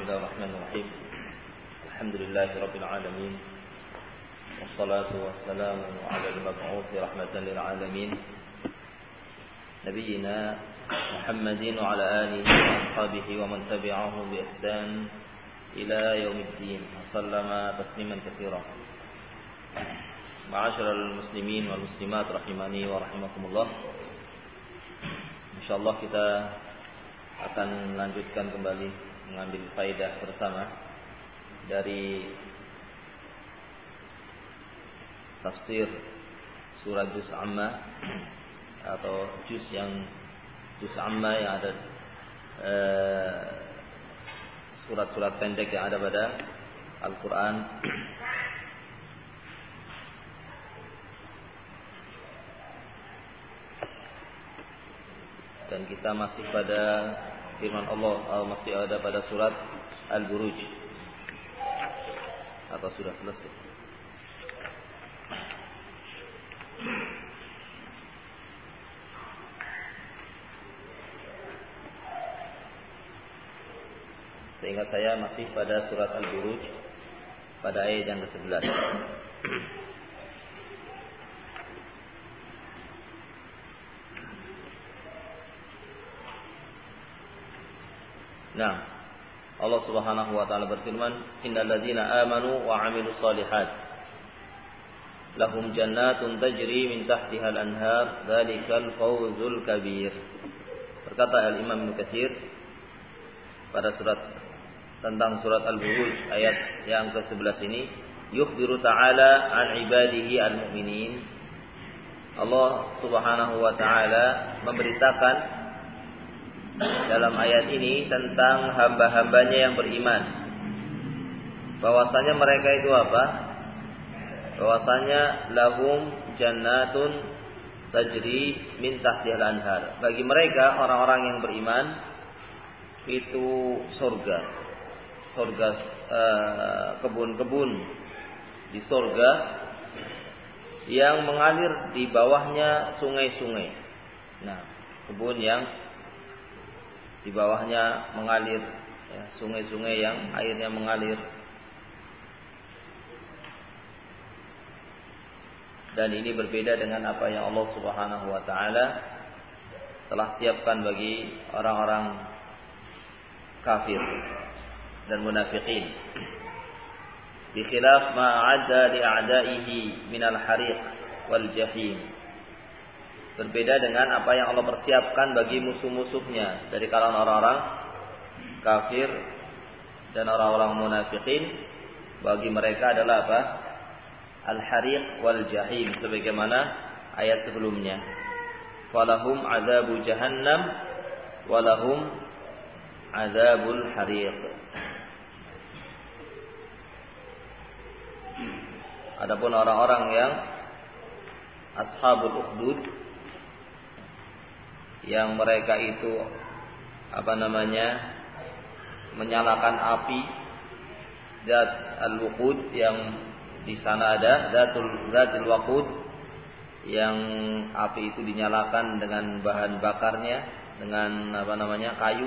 Bismillahirrahmanirrahim. Alhamdulillahirabbil alamin. Wassalatu wassalamu ala al-mab'uts rahmatan lil alamin. Nabiyyina Muhammadin wa ala alihi wa ashabihi wa man tabi'ahum bi ihsan ila yaumiddin. Sallama tasliman katsiran. Ma'asyiral muslimin wal muslimat rahimani wa rahimakumullah. Insyaallah kita akan lanjutkan kembali mengambil faedah bersama dari tafsir surah Juz Amma atau Juz Amma yang ada surat-surat pendek yang ada pada Al-Quran. Dan kita masih pada firman Allah, masih ada pada surat Al-Buruj atau sudah selesai? Seingat saya masih pada surat Al-Buruj pada ayat yang ke-11. Nah, Allah Subhanahu wa taala berfirman, "Innal ladzina amanu wa 'amilus shalihat lahum jannatun tajri min tahtiha al-anhar, dzalikal fawzul kabir." Berkata Al-Imam Ibnu Katsir pada tentang surat Al-Buruj ayat yang ke-11 ini, yukhbiru ta'ala an ibadihi al-mu'minin. Allah Subhanahu wa taala memberitakan dalam ayat ini tentang hamba-hambanya yang beriman, bahwasanya mereka itu apa? Bahwasanya lahum jannatun tajri min tahtihal anhar. Bagi mereka orang-orang yang beriman itu surga, kebun-kebun di surga yang mengalir di bawahnya sungai-sungai. Nah, kebun yang di bawahnya mengalir, ya, sungai-sungai yang airnya mengalir. Dan ini berbeda dengan apa yang Allah Subhanahu wa taala telah siapkan bagi orang-orang kafir dan munafiqin. Bi khilaf ma 'adda li a'da'ihi minal hariq wal jahim. Berbeda dengan apa yang Allah persiapkan bagi musuh-musuhnya dari kalangan orang-orang kafir dan orang-orang munafikin. Bagi mereka adalah apa? Al-hariq wal jahim, sebagaimana ayat sebelumnya. Walahum adzabu jahannam walahum adzabul hariq. Adapun orang-orang yang ashabul ukhdud, yang mereka itu menyalakan api, zat al-wuqud, yang di sana ada zatul waqud, yang api itu dinyalakan dengan bahan bakarnya, dengan kayu.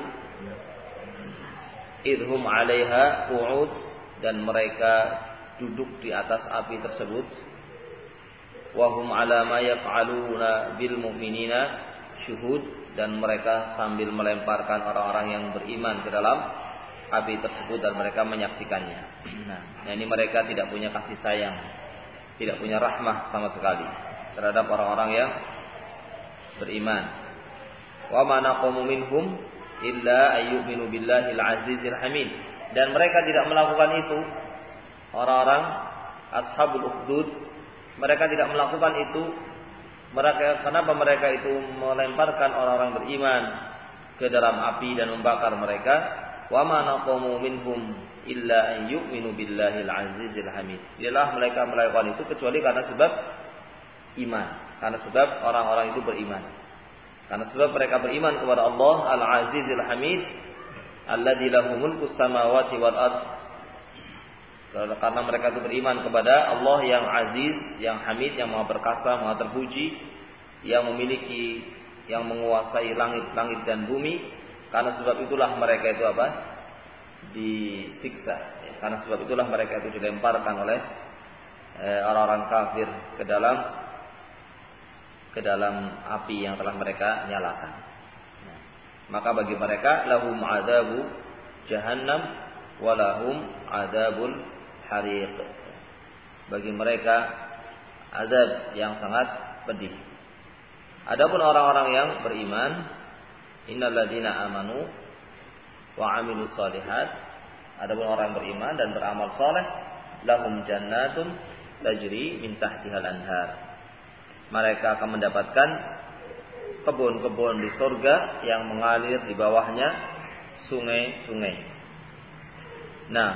Idhum 'alaiha qu'ud, dan mereka duduk di atas api tersebut. Wa hum 'ala ma yaf'aluna bil mu'minina syuhud, dan mereka sambil melemparkan orang-orang yang beriman ke dalam api tersebut dan mereka menyaksikannya. Nah, ini mereka tidak punya kasih sayang, tidak punya rahmah sama sekali terhadap orang-orang yang beriman. Wa ma naqamu minhum illa ayyuminu billahil azizil hamid, dan mereka tidak melakukan itu, orang-orang ashabul ukhdud, mereka tidak melakukan itu. Kenapa mereka itu melemparkan orang-orang beriman ke dalam api dan membakar mereka? Wa ma naqamu minhum illa an yu'minu billahil azizil hamid. Tidaklah mereka melakukan itu kecuali karena sebab iman, karena sebab orang-orang itu beriman, karena sebab mereka beriman kepada Allah al-azizil hamid, alladzi lahu mulkus samawati wal ard. Karena mereka itu beriman kepada Allah yang aziz, yang hamid, yang maha perkasa, maha terpuji, yang memiliki, yang menguasai langit-langit dan bumi. Karena sebab itulah mereka itu apa? disiksa. Karena sebab itulah mereka itu dilemparkan oleh orang-orang kafir ke dalam api yang telah mereka nyalakan. Maka bagi mereka lahum adzabu jahannam walahum adzabul hariq. Bagi mereka azab yang sangat pedih. Adapun orang-orang yang beriman, innalladzina amanu wa amilus solihat, adapun orang yang beriman dan beramal saleh, lahum jannatun tajri min tahtihal anhar. Mereka akan mendapatkan kebun-kebun di surga yang mengalir di bawahnya sungai-sungai. Nah,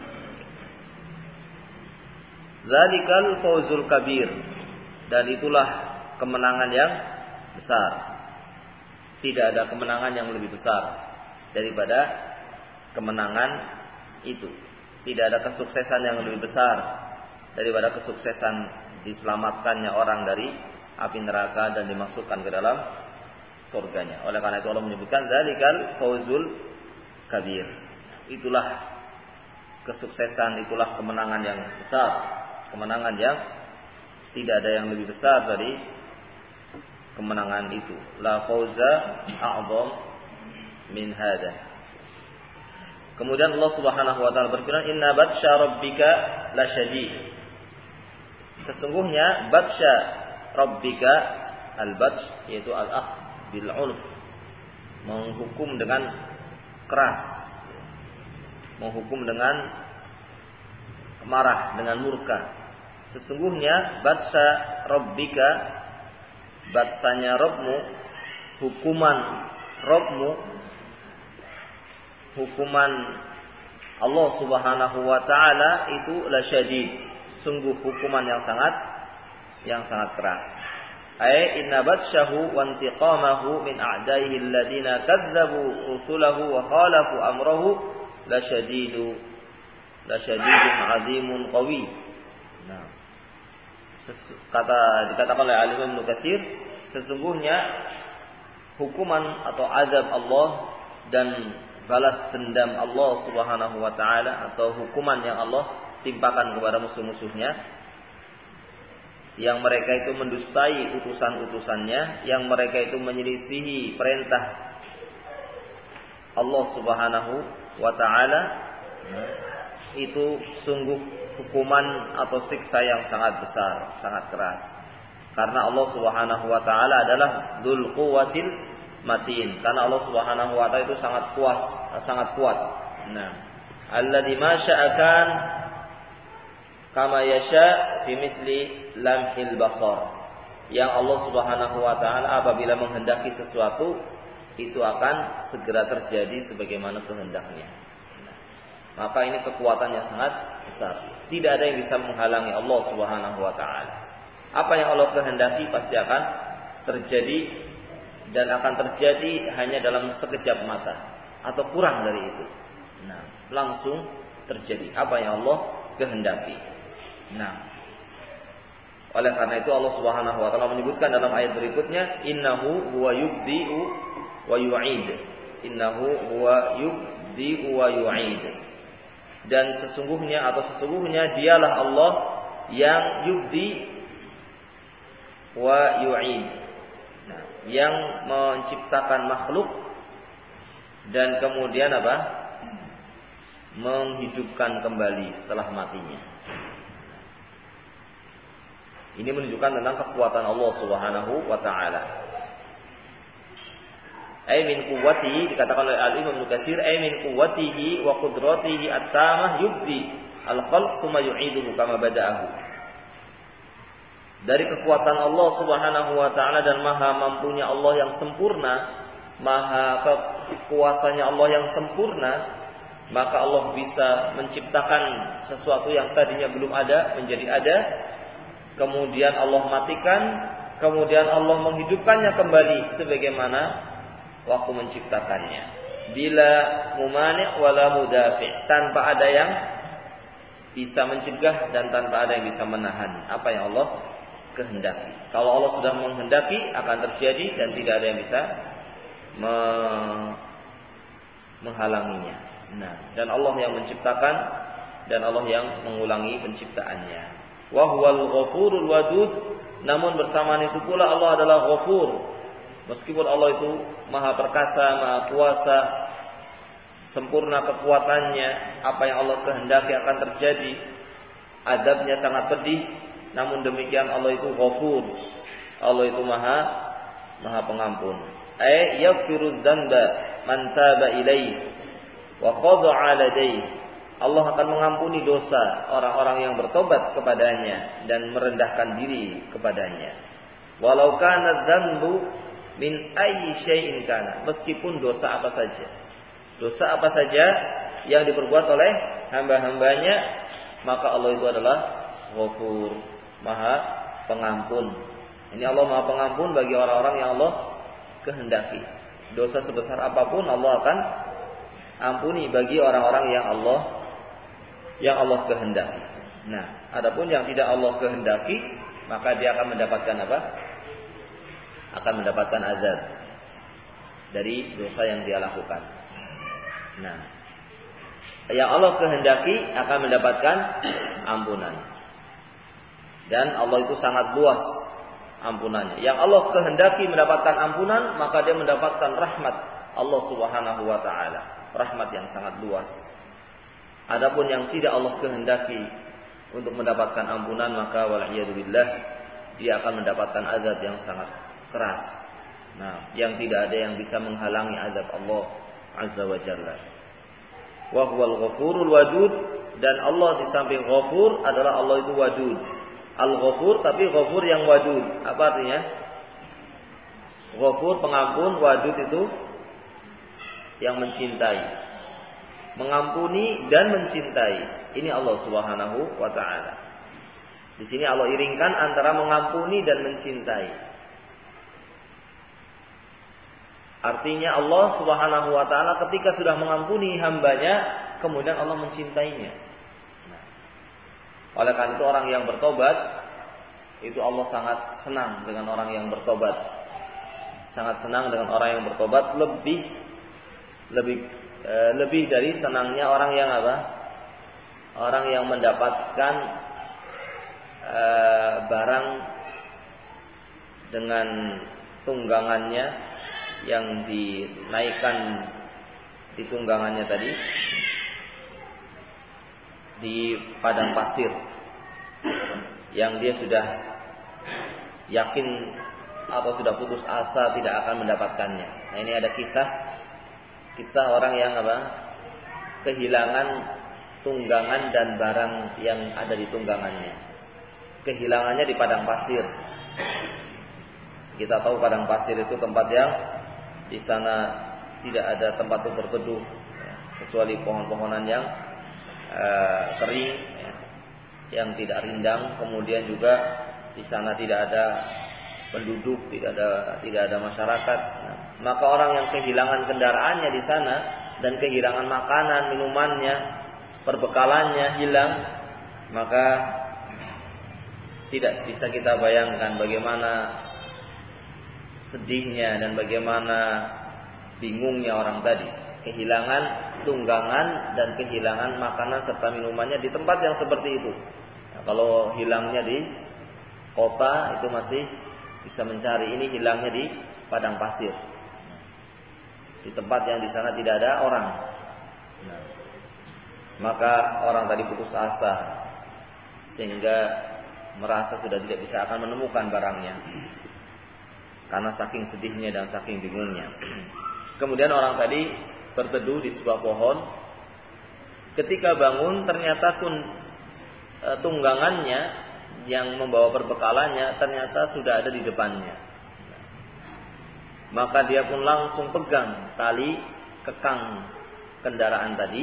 zalikal fawzul kabir, dan itulah kemenangan yang besar. Tidak ada kemenangan yang lebih besar daripada kemenangan itu. Tidak ada kesuksesan yang lebih besar daripada kesuksesan diselamatkannya orang dari api neraka dan dimasukkan ke dalam surganya. Oleh karena itu Allah menyebutkan zalikal fawzul kabir. Itulah kesuksesan, itulah kemenangan yang besar, kemenangan yang tidak ada yang lebih besar dari kemenangan itu. La fauza a'zam min hada. Kemudian Allah Subhanahu wa taala berfirman, "Inna batsya rabbika lasyadid." Sesungguhnya batsya rabbika, al-bats yaitu al-akh bil 'unf, menghukum dengan keras, menghukum dengan marah, dengan murka. Sesungguhnya batsya rabbika, batsanya Rabbmu, hukuman Rabbmu, hukuman Allah Subhanahu wa taala itu lasyadid, sungguh hukuman yang sangat keras. Ai inna batsyahu wa intiqamahu min a'daihi alladziina kadzdzabu rusulahu wa khalafu amrahu lasyadidun 'azimun qawi. Nah, dikatakan oleh Al-Imam Ibnu Katsir, sesungguhnya hukuman atau azab Allah dan balas dendam Allah Subhanahu wa taala, atau hukuman yang Allah timpakan kepada musuh-musuhnya yang mereka itu mendustai utusan-utusannya, yang mereka itu menyelisihi perintah Allah Subhanahu wa taala, itu sungguh hukuman atau siksa yang sangat besar, sangat keras. Karena Allah Subhanahu wa taala adalah dzul quwwatil matin. Karena Allah Subhanahu wa taala itu sangat kuat. Nah, alladzi ma sya'akan kama yasha fi misli lamhil basar. Yang Allah Subhanahu wa taala apabila menghendaki sesuatu itu akan segera terjadi sebagaimana kehendaknya. Maka ini kekuatan yang sangat besar. Tidak ada yang bisa menghalangi Allah Subhanahu wa taala. Apa yang Allah kehendaki pasti akan terjadi, dan akan terjadi hanya dalam sekejap mata atau kurang dari itu. Nah, langsung terjadi apa yang Allah kehendaki. Nah, oleh karena itu Allah Subhanahu wa taala menyebutkan dalam ayat berikutnya, innahu huwa yubdi'u wa yu'id. Innahu huwa yubdi'u wa yu'id. Dan sesungguhnya dialah Allah yang yubdi wa yu'id. Nah, yang menciptakan makhluk dan kemudian menghidupkan kembali setelah matinya. Ini menunjukkan tentang kekuatan Allah Subhanahu wa taala. Ai min quwwatihi, dikatakan oleh Al-Imam Ibnu Katsir, ai min quwwatihi wa qudratihi at-tamah yubdi al-khalq tsumma yu'iduhu kama bada'ahu. Dari kekuatan Allah Subhanahu wa taala dan maha mampunya Allah yang sempurna, maha kekuasaannya Allah yang sempurna, maka Allah bisa menciptakan sesuatu yang tadinya belum ada menjadi ada, kemudian Allah matikan, kemudian Allah menghidupkannya kembali sebagaimana waktu menciptakannya, bila mumani' wala mudafi', tanpa ada yang bisa mencegah dan tanpa ada yang bisa menahan apa yang Allah kehendaki. Kalau Allah sudah menghendaki akan terjadi dan tidak ada yang bisa menghalanginya. Nah, dan Allah yang menciptakan dan Allah yang mengulangi penciptaannya. Wa huwal ghafurul wadud, namun bersamaan itu pula Allah adalah Ghafur. Meskipun Allah itu Maha perkasa, Maha kuasa, sempurna kekuatannya, apa yang Allah kehendaki akan terjadi, azabnya sangat pedih, namun demikian Allah itu Ghafur. Allah itu Maha Pengampun. Yaghfiru dzanba man taba ilaihi wa khada'a ladaihi. Allah akan mengampuni dosa orang-orang yang bertobat kepadanya dan merendahkan diri kepadanya. Walau kana dzanbu min ayyi syai'in kana, meskipun dosa apa saja. Dosa apa saja yang diperbuat oleh hamba-hambanya, maka Allah itu adalah Ghafur, Maha Pengampun. Ini Allah Maha Pengampun bagi orang-orang yang Allah kehendaki. Dosa sebesar apapun Allah akan ampuni bagi orang-orang yang Allah kehendaki. Nah, adapun yang tidak Allah kehendaki, maka dia akan mendapatkan apa? Akan mendapatkan azab dari dosa yang dia lakukan. Nah, yang Allah kehendaki akan mendapatkan ampunan. Dan Allah itu sangat luas ampunannya. Yang Allah kehendaki mendapatkan ampunan, maka dia mendapatkan rahmat Allah Subhanahu wa taala, rahmat yang sangat luas. Adapun yang tidak Allah kehendaki untuk mendapatkan ampunan, maka wal'iyadzubillah dia akan mendapatkan azab yang sangat keras. Nah, yang tidak ada yang bisa menghalangi azab Allah Azza wa Jalla. Wa huwal ghafurul wadud, dan Allah di samping Ghafur adalah Allah itu Wadud. Al-Ghafur tapi Ghafur yang Wadud. Apa artinya? Ghafur pengampun, Wadud itu yang mencintai. Mengampuni dan mencintai. Ini Allah Subhanahu wa taala. Di sini Allah iringkan antara mengampuni dan mencintai. Artinya Allah Subhanahu wa taala ketika sudah mengampuni hambanya, kemudian Allah mencintainya. Nah, oleh karena itu orang yang bertobat, itu Allah sangat senang dengan orang yang bertobat. Sangat senang dengan orang yang bertobat lebih dari senangnya orang yang apa? Orang yang mendapatkan barang dengan tunggangannya yang dinaikkan di tunggangannya tadi di padang pasir yang dia sudah yakin atau sudah putus asa tidak akan mendapatkannya. Nah, ini ada kisah orang yang apa? Kehilangan tunggangan dan barang yang ada di tunggangannya. Kehilangannya di padang pasir. Kita tahu padang pasir itu tempat yang di sana tidak ada tempat untuk berteduh, kecuali pohon-pohonan yang kering, yang tidak rindang. Kemudian juga di sana tidak ada penduduk, tidak ada masyarakat. Nah, maka orang yang kehilangan kendaraannya di sana dan kehilangan makanan, minumannya, perbekalannya hilang, maka tidak bisa kita bayangkan bagaimana sedihnya dan bagaimana bingungnya orang tadi, kehilangan tunggangan dan kehilangan makanan serta minumannya di tempat yang seperti itu. Nah, kalau hilangnya di kota itu masih bisa mencari, ini hilangnya di padang pasir, di tempat yang di sana tidak ada orang. Nah, maka orang tadi putus asa sehingga merasa sudah tidak bisa akan menemukan barangnya karena saking sedihnya dan saking bingungnya. Kemudian orang tadi berteduh di sebuah pohon. Ketika bangun ternyata tunggangannya yang membawa perbekalannya ternyata sudah ada di depannya. Maka dia pun langsung pegang tali kekang kendaraan tadi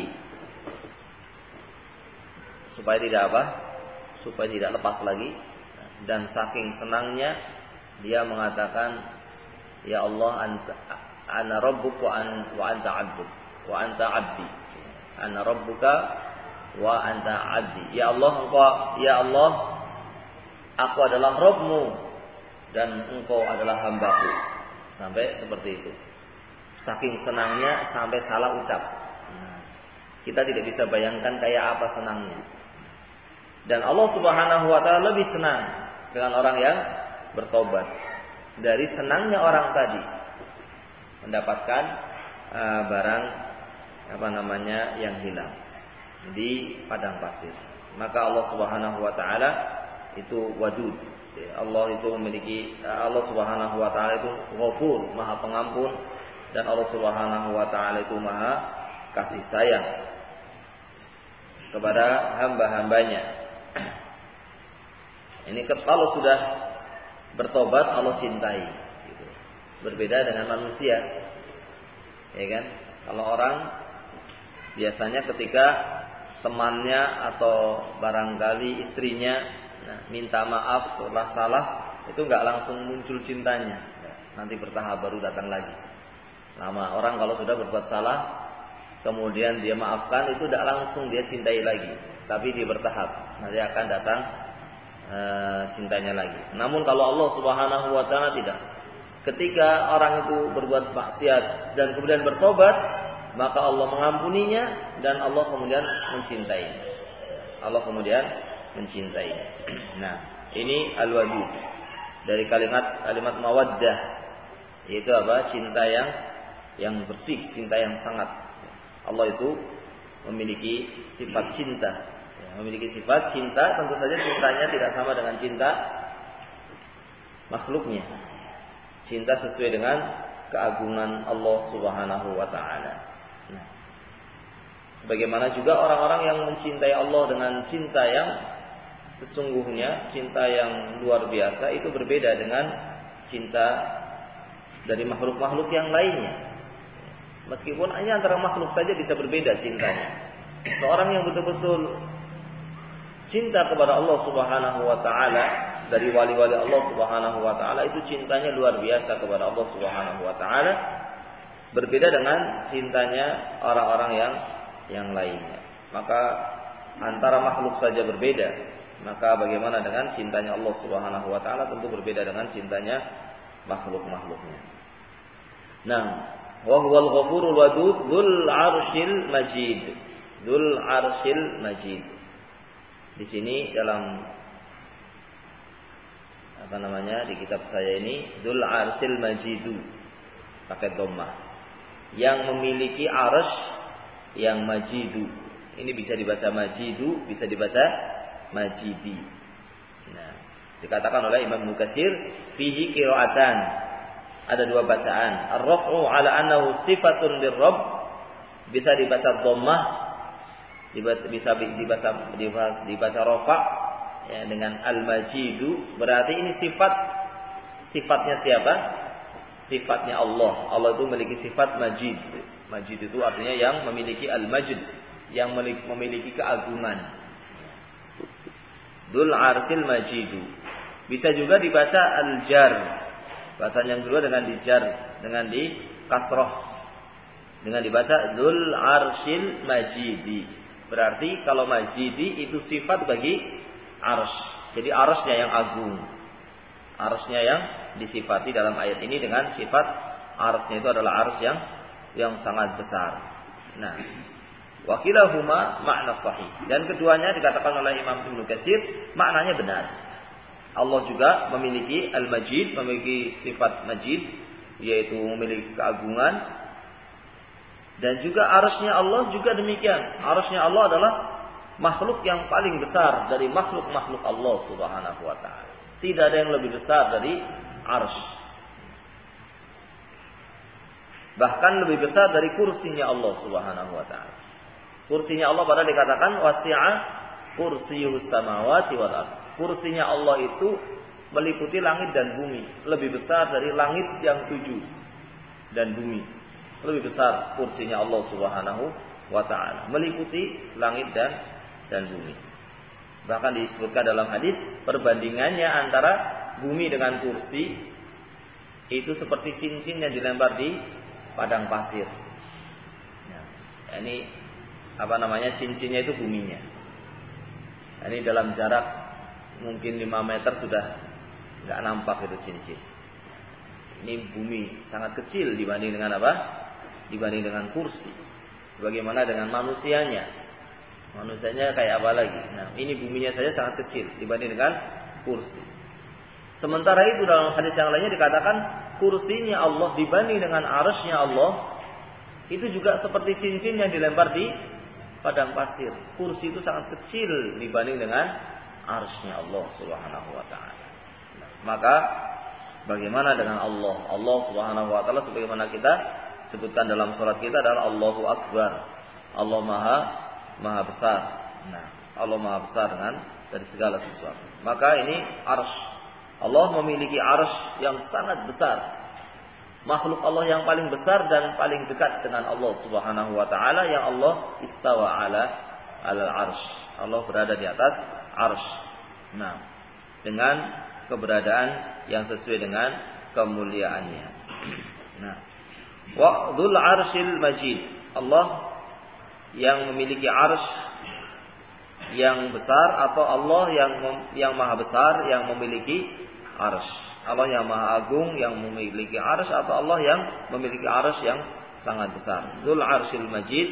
supaya tidak lepas lagi. Dan saking senangnya dia mengatakan, ya Allah, ana rabbuk wa anta abduk wa anta abdi. Ana rabbuka wa anta abdi. Ya Allah, aku adalah Rabbmu dan engkau adalah hambaku. Sampai seperti itu. Saking senangnya sampai salah ucap. kita tidak bisa bayangkan kayak apa senangnya. Dan Allah Subhanahu wa taala lebih senang dengan orang yang bertobat dari senangnya orang tadi mendapatkan barang yang hilang di padang pasir. Maka Allah Subhanahu wa taala itu wadud. Allah Subhanahu wa taala itu Ghafur, Maha Pengampun, dan Allah Subhanahu wa taala itu Maha kasih sayang kepada hamba-hambanya. Ini kalau sudah bertobat Allah cintai gitu. Berbeda dengan manusia. Ya kan? Kalau orang biasanya ketika temannya atau barangkali istrinya minta maaf setelah salah, itu enggak langsung muncul cintanya. Nanti bertahap baru datang lagi. Lama orang kalau sudah berbuat salah kemudian dia maafkan, itu tidak langsung dia cintai lagi, tapi dia bertahap. Nanti akan datang cintanya lagi. Namun kalau Allah Subhanahu wa taala tidak. Ketika orang itu berbuat maksiat dan kemudian bertobat, maka Allah mengampuninya dan Allah kemudian mencintainya. Nah, ini al-wadud dari kalimat mawaddah, yaitu apa? Cinta yang bersih, cinta yang sangat. Allah itu memiliki sifat cinta. Memiliki sifat cinta, tentu saja cintanya tidak sama dengan cinta makhluknya. Cinta sesuai dengan keagungan Allah Subhanahu wa taala. Nah, sebagaimana juga orang-orang yang mencintai Allah dengan cinta yang sesungguhnya, cinta yang luar biasa, itu berbeda dengan cinta dari makhluk-makhluk yang lainnya. Meskipun hanya antara makhluk saja bisa berbeda cintanya. Seorang yang betul-betul cinta kepada Allah Subhanahu wa taala, dari wali-wali Allah Subhanahu wa taala, itu cintanya luar biasa kepada Allah Subhanahu wa taala, berbeda dengan cintanya orang-orang yang lainnya. Maka antara makhluk saja berbeda, maka bagaimana dengan cintanya Allah Subhanahu wa taala? Tentu berbeda dengan cintanya makhluk-makhluknya. Nah, wa huwal ghafurul wadud dzul arsyil majid. Dzul arsyil majid. Di sini dalam di kitab saya ini dzul arsyil majidu pakai dhammah. Yang memiliki arsy yang majidu. Ini bisa dibaca majidu, bisa dibaca majidi. Nah, dikatakan oleh Imam Mukatsir fihi qiraatan. Ada dua bacaan. Ar-raf'u ala annahu sifatun lirrabb, bisa dibaca dhammah, bisa dibaca rafa ya, dengan al-majidu, berarti ini sifatnya siapa? Sifatnya Allah. Allah itu memiliki sifat majid. Majid itu artinya yang memiliki al-majd, yang memiliki keagungan. Dzul arsil majidu. Bisa juga dibaca al-jar. Bacaan yang kedua dengan dijar, dengan di kasroh, dengan dibaca dzul arsil majidi. Berarti kalau majidi itu sifat bagi arsy. Jadi arsy-nya yang agung. Arsy-nya yang disifati dalam ayat ini dengan sifat arsy-nya itu adalah arsy yang sangat besar. Nah, wakilahuma makna sahih. Dan keduanya dikatakan oleh Imam Ibnu Katsir maknanya benar. Allah juga memiliki al-majid, memiliki sifat majid, yaitu memiliki keagungan. Dan juga arsy-nya Allah juga demikian. Arsy-nya Allah adalah makhluk yang paling besar dari makhluk-makhluk Allah Subhanahu wa taala. Tidak ada yang lebih besar dari arsy. Bahkan lebih besar dari kursinya Allah Subhanahu wa taala. Kursinya Allah padahal dikatakan wasi'a kursiyus samawati wal ardh. Kursinya Allah itu meliputi langit dan bumi, lebih besar dari langit yang 7 dan bumi. Lebih besar kursinya Allah Subhanahu wa taala, meliputi langit dan bumi. Bahkan disebutkan dalam hadis, perbandingannya antara bumi dengan kursi itu seperti cincin yang dilempar di padang pasir. Ini cincinnya itu buminya. Ini dalam jarak mungkin 5 meter sudah nggak nampak itu cincin. Ini bumi sangat kecil dibanding dengan apa? Dibanding dengan kursi. Bagaimana dengan manusianya? Manusianya kayak apa lagi? Nah, ini buminya saja sangat kecil dibanding dengan kursi. Sementara itu dalam hadis yang lainnya dikatakan kursinya Allah dibanding dengan arasy-Nya Allah itu juga seperti cincin yang dilempar di padang pasir. Kursi itu sangat kecil dibanding dengan arasy-Nya Allah Subhanahu wa taala. Nah, maka bagaimana dengan Allah? Allah Subhanahu wa taala sebagaimana kita sebutkan dalam salat kita adalah Allahu Akbar. Allah Maha besar. Nah, Allah Maha besar dari segala sesuatu. Maka ini arsy. Allah memiliki arsy yang sangat besar. Makhluk Allah yang paling besar dan paling dekat dengan Allah Subhanahu wa taala yang Allah istawa ala arsy. Allah berada di atas arsy. Nah, dengan keberadaan yang sesuai dengan kemuliaannya. Nah, wa dzul arsyil majid. Allah yang memiliki arsy yang besar atau Allah yang maha besar yang memiliki arsy. Allah yang maha agung yang memiliki arsy atau Allah yang memiliki arsy yang sangat besar. Dzul arsyil majid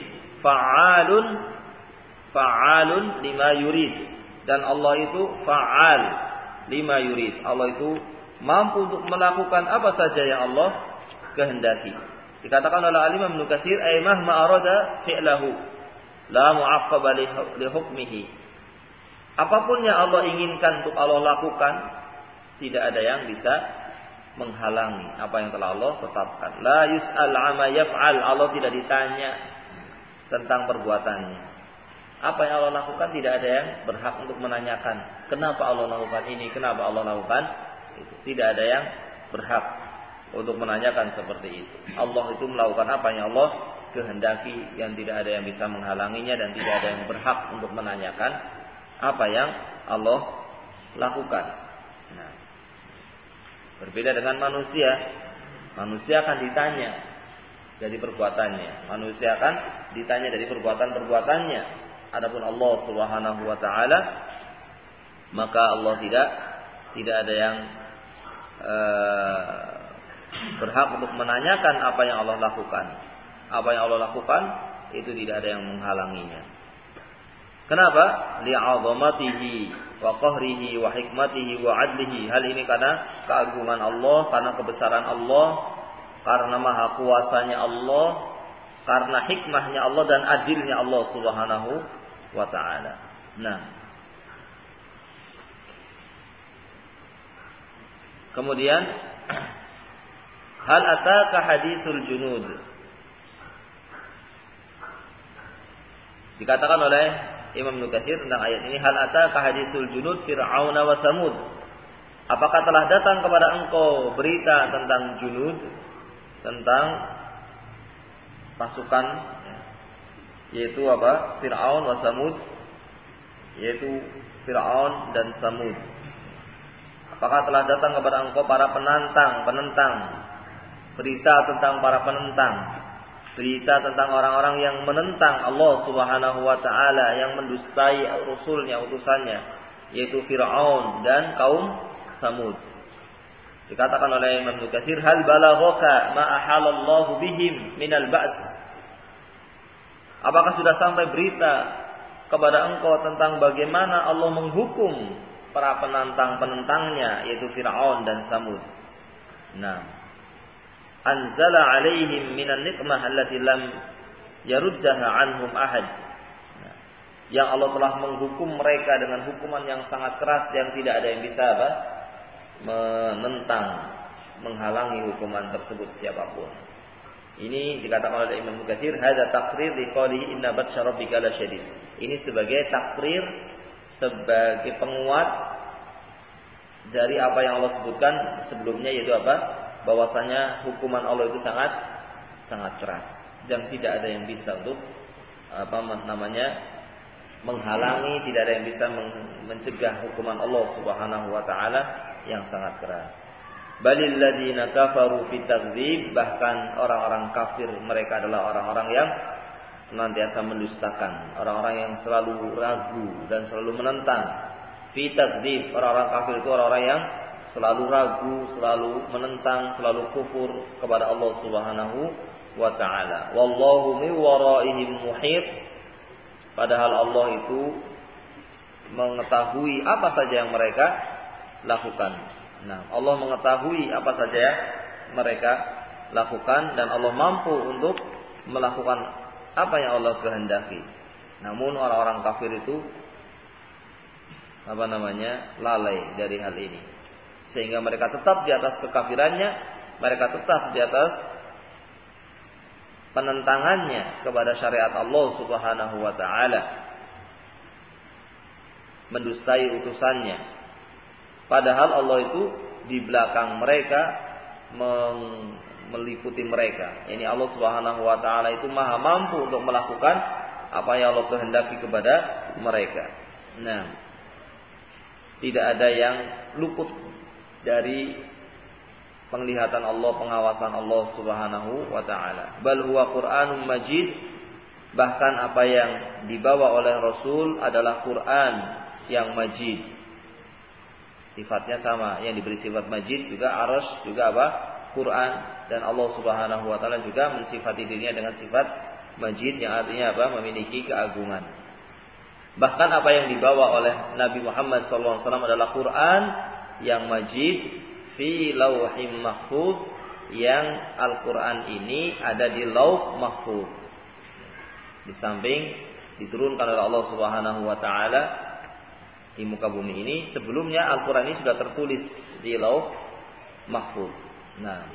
fa'alun lima yurid. Dan Allah itu fa'al lima yurid. Allah itu mampu untuk melakukan apa saja yang Allah kehendaki. Dikatakan oleh Al-Imam Ibnu Katsir, "Ay mahma arada fi'lahu la mu'aqqaba li hukmihi." Apapun yang Allah inginkan untuk Allah lakukan, tidak ada yang bisa menghalangi apa yang telah Allah tetapkan. La yus'al 'amma yaf'al. Allah tidak ditanya tentang perbuatannya. Apa yang Allah lakukan tidak ada yang berhak untuk menanyakan, kenapa Allah lakukan ini, kenapa Allah lakukan itu. Tidak ada yang berhak untuk menanyakan seperti itu. Allah itu melakukan apa yang Allah kehendaki, yang tidak ada yang bisa menghalanginya dan tidak ada yang berhak untuk menanyakan apa yang Allah lakukan. Nah, berbeda dengan manusia. Manusia akan ditanya dari perbuatannya. Manusia akan ditanya dari perbuatan-perbuatannya. Adapun Allah Subhanahu wa taala, maka Allah tidak ada yang berhak untuk menanyakan apa yang Allah lakukan. Apa yang Allah lakukan itu tidak ada yang menghalanginya. Kenapa? Li'azamatihi wa qahrihi wa hikmatihi wa adlihi. Hal ini karena keagungan Allah, karena kebesaran Allah, karena maha kuasanya Allah, karena hikmahnya Allah dan adilnya Allah Subhanahu wa taala. Nah, kemudian hal ataka haditsul junud. Dikatakan oleh Imam Ibnu Katsir tentang ayat ini, hal ataka haditsul junud Fir'aun wa Samud. Apakah telah datang kepada engkau berita tentang junud, tentang pasukan, yaitu apa? Fir'aun wa Samud, yaitu Fir'aun dan Samud. Apakah telah datang kepada engkau para penentang, berita tentang para penentang, berita tentang orang-orang yang menentang Allah Subhanahu wa taala, yang mendustai rasulnya, utusannya, yaitu Fir'aun dan kaum Samud. Dikatakan oleh Imam Ibnu Katsir, hal balaghaka ma ahalallahu bihim minal ba's. Apakah sudah sampai berita kepada engkau tentang bagaimana Allah menghukum para penentang-penentangnya, yaitu Fir'aun dan Samud. Nah, anzala alaihim minan nikmah allati lam yaruddaha anhum ahad. Nah, yang Allah telah menghukum mereka dengan hukuman yang sangat keras yang tidak ada yang bisa menentang, menghalangi hukuman tersebut siapapun. Ini dikatakan oleh Imam Katsir, hadza taqrir liqaulihi inna batsya rabbika lasyadid. Ini sebagai takrir, sebagai penguat dari apa yang Allah sebutkan sebelumnya, yaitu apa? Bahwasanya hukuman Allah itu sangat keras dan tidak ada yang bisa untuk menghalangi, tidak ada yang bisa mencegah hukuman Allah Subhanahu wa taala yang sangat keras. Balil ladzina kafaru fi takdzib, bahkan orang-orang kafir mereka adalah orang-orang yang senantiasa mendustakan, orang-orang yang selalu ragu dan selalu menentang. Fi takdzib, orang-orang kafir itu orang-orang yang selalu ragu, selalu menentang, selalu kufur kepada Allah Subhanahu wa ta'ala. Wallahu min waraihim muhit. Padahal Allah itu mengetahui apa saja yang mereka lakukan. Nah, Allah mengetahui apa saja yang mereka lakukan dan Allah mampu untuk melakukan apa yang Allah kehendaki. Namun orang-orang kafir itu lalai dari hal ini. Sehingga mereka tetap di atas kekafirannya, mereka tetap di atas penentangannya kepada syariat Allah Subhanahu wa taala. Mendustai utusannya. Padahal Allah itu di belakang mereka meliputi mereka. Ini Allah Subhanahu wa taala itu maha mampu untuk melakukan apa yang Allah kehendaki kepada mereka. Nah, tidak ada yang luput dari penglihatan Allah, pengawasan Allah Subhanahu wa taala. Bal huwa Qur'anun Majid. Bahkan apa yang dibawa oleh Rasul adalah Quran yang majid. Sifatnya sama, yang diberi sifat majid juga Arsy, juga apa? Quran. Dan Allah Subhanahu wa taala juga mensifati dirinya dengan sifat majid yang artinya apa? Memiliki keagungan. Bahkan apa yang dibawa oleh Nabi Muhammad SAW adalah Quran yang majid fi lauhim mahfuz, yang Al-Quran ini ada di lauh mahfuz. Di samping diturunkan oleh Allah Subhanahu wa taala di muka bumi ini, sebelumnya Al-Quran ini sudah tertulis di lauh mahfuz. Nah,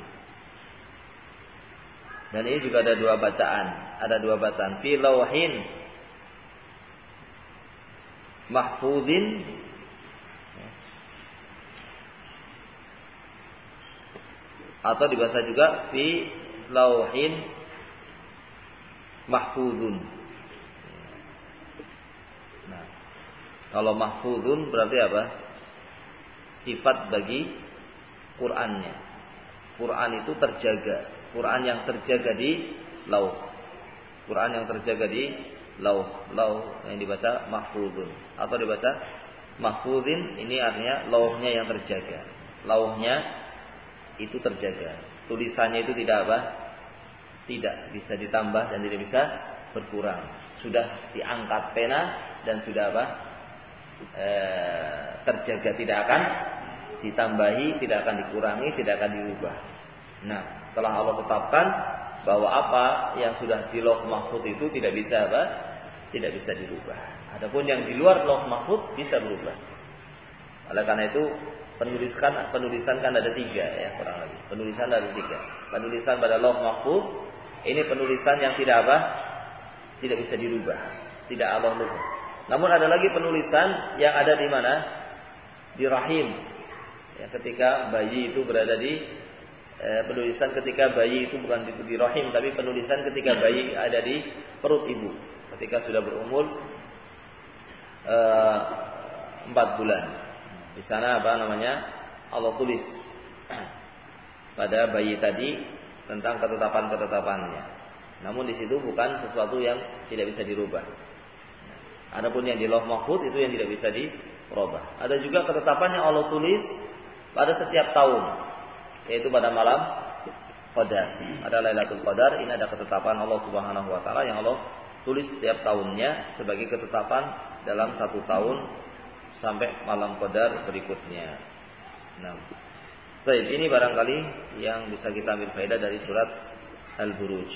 dan ini juga ada dua bacaan, fi lauhin mahfuzin atau dibaca juga fi lauhin mahfuzun. Nah, kalau mahfuzun berarti apa? Sifat bagi Qur'annya. Quran itu terjaga. Quran yang terjaga di lauh. Quran yang terjaga di lauh. Lauh yang dibaca mahfuzun atau dibaca mahfuzin, ini artinya lauhnya yang terjaga. Lauhnya itu terjaga. Tulisannya itu tidak apa? Tidak bisa ditambah dan tidak bisa berkurang. Sudah diangkat pena dan sudah apa? Terjaga, tidak akan ditambahi, tidak akan dikurangi, tidak akan dirubah. Nah, telah Allah tetapkan bahwa apa yang sudah di lauh mahfuz itu tidak bisa apa? Tidak bisa dirubah. Adapun yang di luar lauh mahfuz bisa berubah. Oleh karena itu penulisan kan ada 3 ya, kurang lebih. Penulisan ada 3. Penulisan pada lauh mahfuz ini penulisan yang tidak apa? Tidak bisa dirubah, tidak Allah lubah. Namun ada lagi penulisan yang ada di mana? Di rahim. Ya, ketika bayi itu berada di penulisan ketika bayi itu bukan di rahim, tapi penulisan ketika bayi ada di perut ibu, ketika sudah berumur 4 bulan. Di sana apa namanya? Allah tulis pada bayi tadi tentang ketetapan-ketetapannya. Namun di situ bukan sesuatu yang tidak bisa dirubah. Adapun yang di lauh mahfuz itu yang tidak bisa dirubah. Ada juga ketetapan yang Allah tulis pada setiap tahun, yaitu pada malam Qadar. Ada Lailatul Qadar, ini ada ketetapan Allah Subhanahu wa taala yang Allah tulis setiap tahunnya sebagai ketetapan dalam 1 tahun sampai malam Qadar berikutnya. Nah, baik, ini barangkali yang bisa kita ambil faedah dari surat Al-Buruj.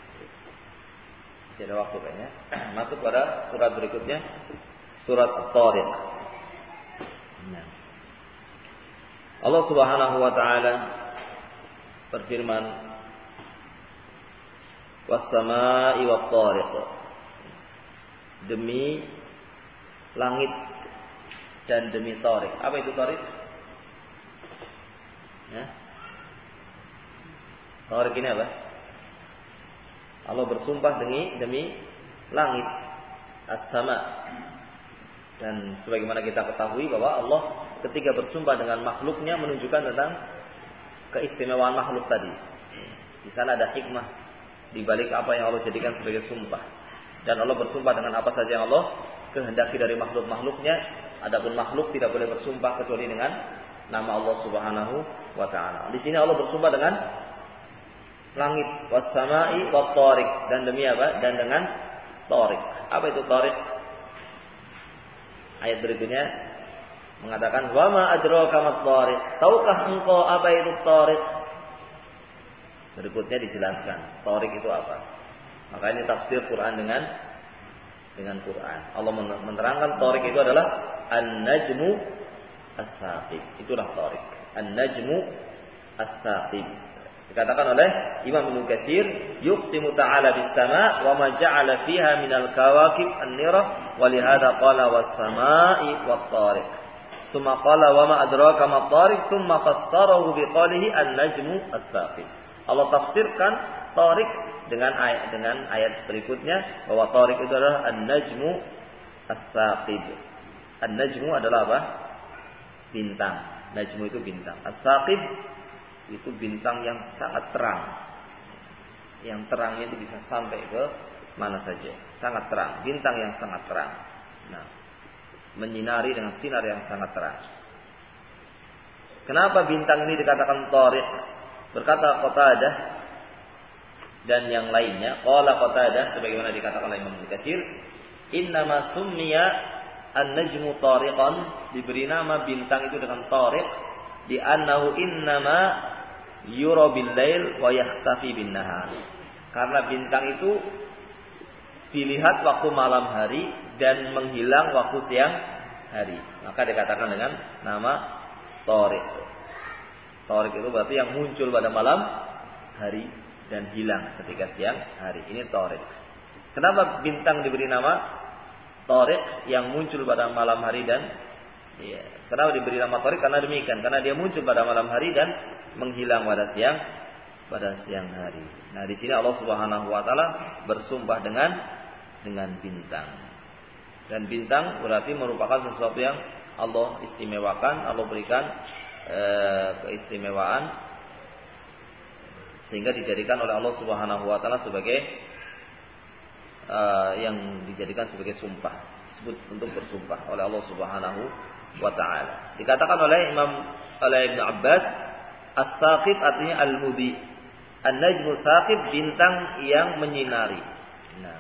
Masih ada waktu kayaknya. Masuk pada surat berikutnya, surat At-Tariq. Nah, Allah Subhanahu wa taala berfirman, "Was-samaa'i wat-tariq." Demi langit dan demi Tariq. Apa itu Tariq? Ya. Tariq ini apa? Allah bersumpah demi langit, as-sama. Dan sebagaimana kita ketahui bahwa Allah ketika bersumpah dengan makhluknya menunjukkan tentang keistimewaan makhluk tadi. Di sana ada hikmah di balik apa yang Allah jadikan sebagai sumpah. Dan Allah bersumpah dengan apa saja yang Allah kehendaki dari makhluk-makhluknya. Adapun makhluk tidak boleh bersumpah kecuali dengan nama Allah Subhanahu wa taala. Di sini Allah bersumpah dengan langit, was samai wat thariq, dan demi apa? Dan dengan thariq. Apa itu thariq? Ayat berikutnya mengatakan wa ma adraka mat thariq. Tahukah engkau apa itu thariq? Berikutnya dijelaskan thariq itu apa. Makanya tafsir Quran dengan Quran. Allah menerangkan thariq itu adalah an-najmu as-saqib. Itulah thariq. An-najmu as-saqib. Dikatakan oleh Imam Ibnu Katsir, yuqsimu ta'ala bis-sama' wa ma ja'ala fiha minal kawakib an-nira wa lihada qala was-sama'i wat-tariq. Tsumma qala wa ma adraka mat-tariq, tsumma fassarahu biqalihi an-najmu as-saqib. Allah tafsirkan tariq dengan ayat berikutnya bahwa tariq itu adalah an-najmu as-saqib. An-najmu adalah apa? Bintang. Najmu itu bintang. As-saqib itu bintang yang sangat terang. Yang terangnya itu bisa sampai ke mana saja. Sangat terang. Bintang yang sangat terang. Nah, menyinari dengan sinar yang sangat terang. Kenapa bintang ini dikatakan thariq? Berkata Qatadah dan yang lainnya, qala Qatadah sebagaimana dikatakan oleh Imam Katsir, innama summiya an-najmu tariqan, diberi nama bintang itu dengan thariq di annahu innama yura bil lail wa yakhtafi bin nahar. Karena bintang itu dilihat waktu malam hari dan menghilang waktu siang hari. Maka dikatakan dengan nama thariq. Thariq itu berarti yang muncul pada malam hari dan hilang ketika siang hari. Ini thariq. Kenapa bintang diberi nama thariq yang muncul pada malam hari dan kenapa diberi nama thariq? Karena demikian, karena dia muncul pada malam hari dan menghilang pada siang hari. Nah, di sini Allah Subhanahu wa taala bersumpah dengan bintang. Dan bintang berarti merupakan sesuatu yang Allah istimewakan, Allah berikan keistimewaan sehingga dijadikan oleh Allah Subhanahu wa taala sebagai yang dijadikan sebagai sumpah, disebut untuk bersumpah oleh Allah Subhanahu wa taala. Dikatakan oleh Ibnu Abbas, as-saqib artinya al-mudi. An-najmu saqib, bintang yang menyinari. Nah.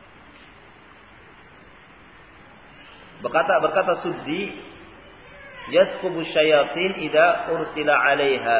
Berkata Suddi, yasqubu syayatin idza ursila 'alaiha.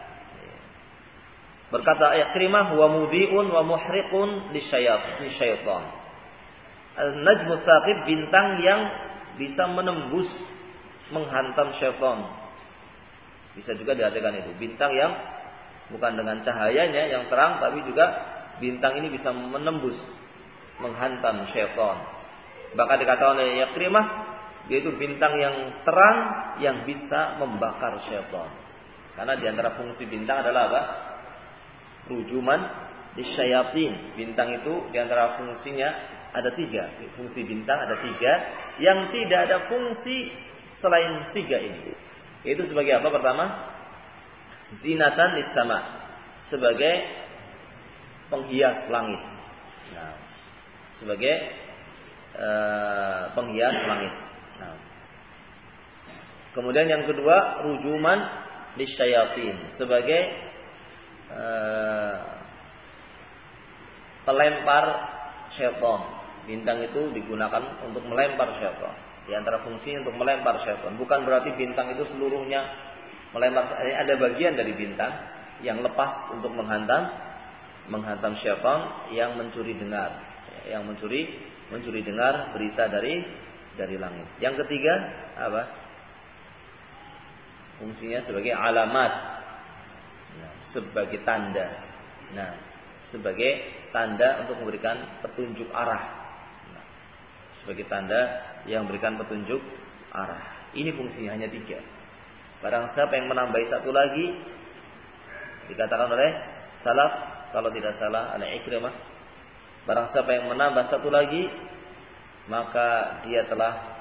Berkata Ikrimah, wa mudhi'un wa muhriqun lisyaitan. An-najmu saqib, bintang yang bisa menembus, menghantam syaitan. Bisa juga diartikan itu bintang yang bukan dengan cahayanya yang terang, tapi juga bintang ini bisa menembus, menghantam syaitan. Bahkan dikatakan oleh Ikrimah, yaitu bintang yang terang yang bisa membakar syaitan. Karena diantara fungsi bintang adalah apa? Rujuman lisyayatin. Bintang itu diantara fungsinya ada 3. Fungsi bintang ada 3, yang tidak ada fungsi selain 3 ini. Itu sebagai apa? Pertama, zinatan lis-sama, sebagai penghias langit. Nah, sebagai penghias langit. Nah. Kemudian yang kedua, rujuman lisyayatin, sebagai pelempar syaitan. Bintang itu digunakan untuk melempar syaitan. Di antara fungsinya untuk melempar syaitan. Bukan berarti bintang itu seluruhnya melempar. Ada bagian dari bintang yang lepas untuk menghantam syaitan yang mencuri dengar, yang mencuri dengar berita dari langit. Yang ketiga apa? Fungsinya sebagai alamat, sebagai tanda. Nah, sebagai tanda untuk memberikan petunjuk arah. Sebagai tanda yang memberikan petunjuk arah. Ini fungsinya hanya 3. Barang siapa yang menambahi satu lagi, dikatakan oleh salaf, kalau tidak salah oleh Ikrimah, barang siapa yang menambah satu lagi, maka dia telah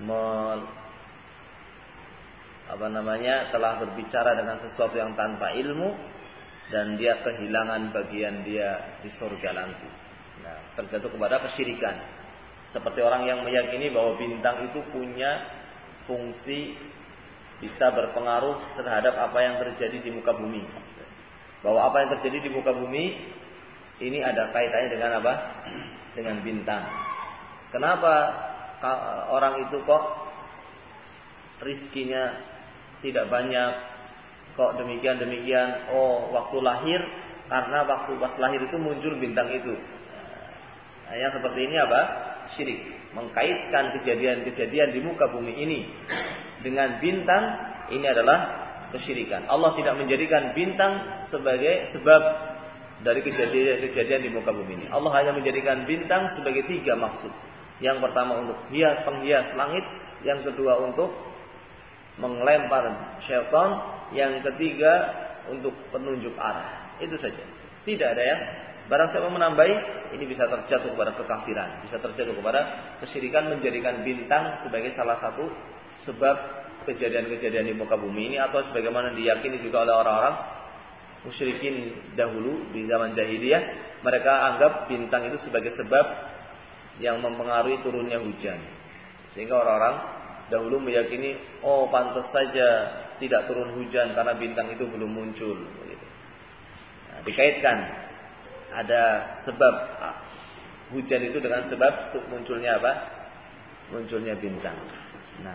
telah berbicara dengan sesuatu yang tanpa ilmu, dan dia kehilangan bagian dia di surga nanti. Nah, terjatuh kepada kesyirikan. Seperti orang yang meyakini bahwa bintang itu punya fungsi bisa berpengaruh terhadap apa yang terjadi di muka bumi. Bahwa apa yang terjadi di muka bumi ini ada kaitannya dengan apa? Dengan bintang. Kenapa orang itu kok rizkinya tidak banyak, kok demikian? Oh, waktu lahir, karena waktu pas lahir itu muncul bintang itu. Nah, yang seperti ini apa? Syirik. Mengkaitkan kejadian-kejadian di muka bumi ini dengan bintang, ini adalah kesyirikan. Allah tidak menjadikan bintang sebagai sebab dari kejadian-kejadian di muka bumi ini. Allah hanya menjadikan bintang sebagai 3 maksud. Yang pertama untuk penghias langit, yang kedua untuk mengelempar syaitan, yang ketiga untuk penunjuk arah. Itu saja. Tidak ada yang barang siapa menambahi, ini bisa terjatuh kepada kekafiran, bisa terjatuh kepada kesyirikan, menjadikan bintang sebagai salah satu sebab kejadian-kejadian di muka bumi ini, atau sebagaimana diyakini juga oleh orang-orang musyrikin dahulu di zaman jahiliyah, mereka anggap bintang itu sebagai sebab yang mempengaruhi turunnya hujan. Sehingga orang-orang dahulu meyakini, oh pantas saja tidak turun hujan karena bintang itu belum muncul. Nah, dikaitkan ada sebab hujan itu dengan sebab munculnya apa? Munculnya bintang. Nah,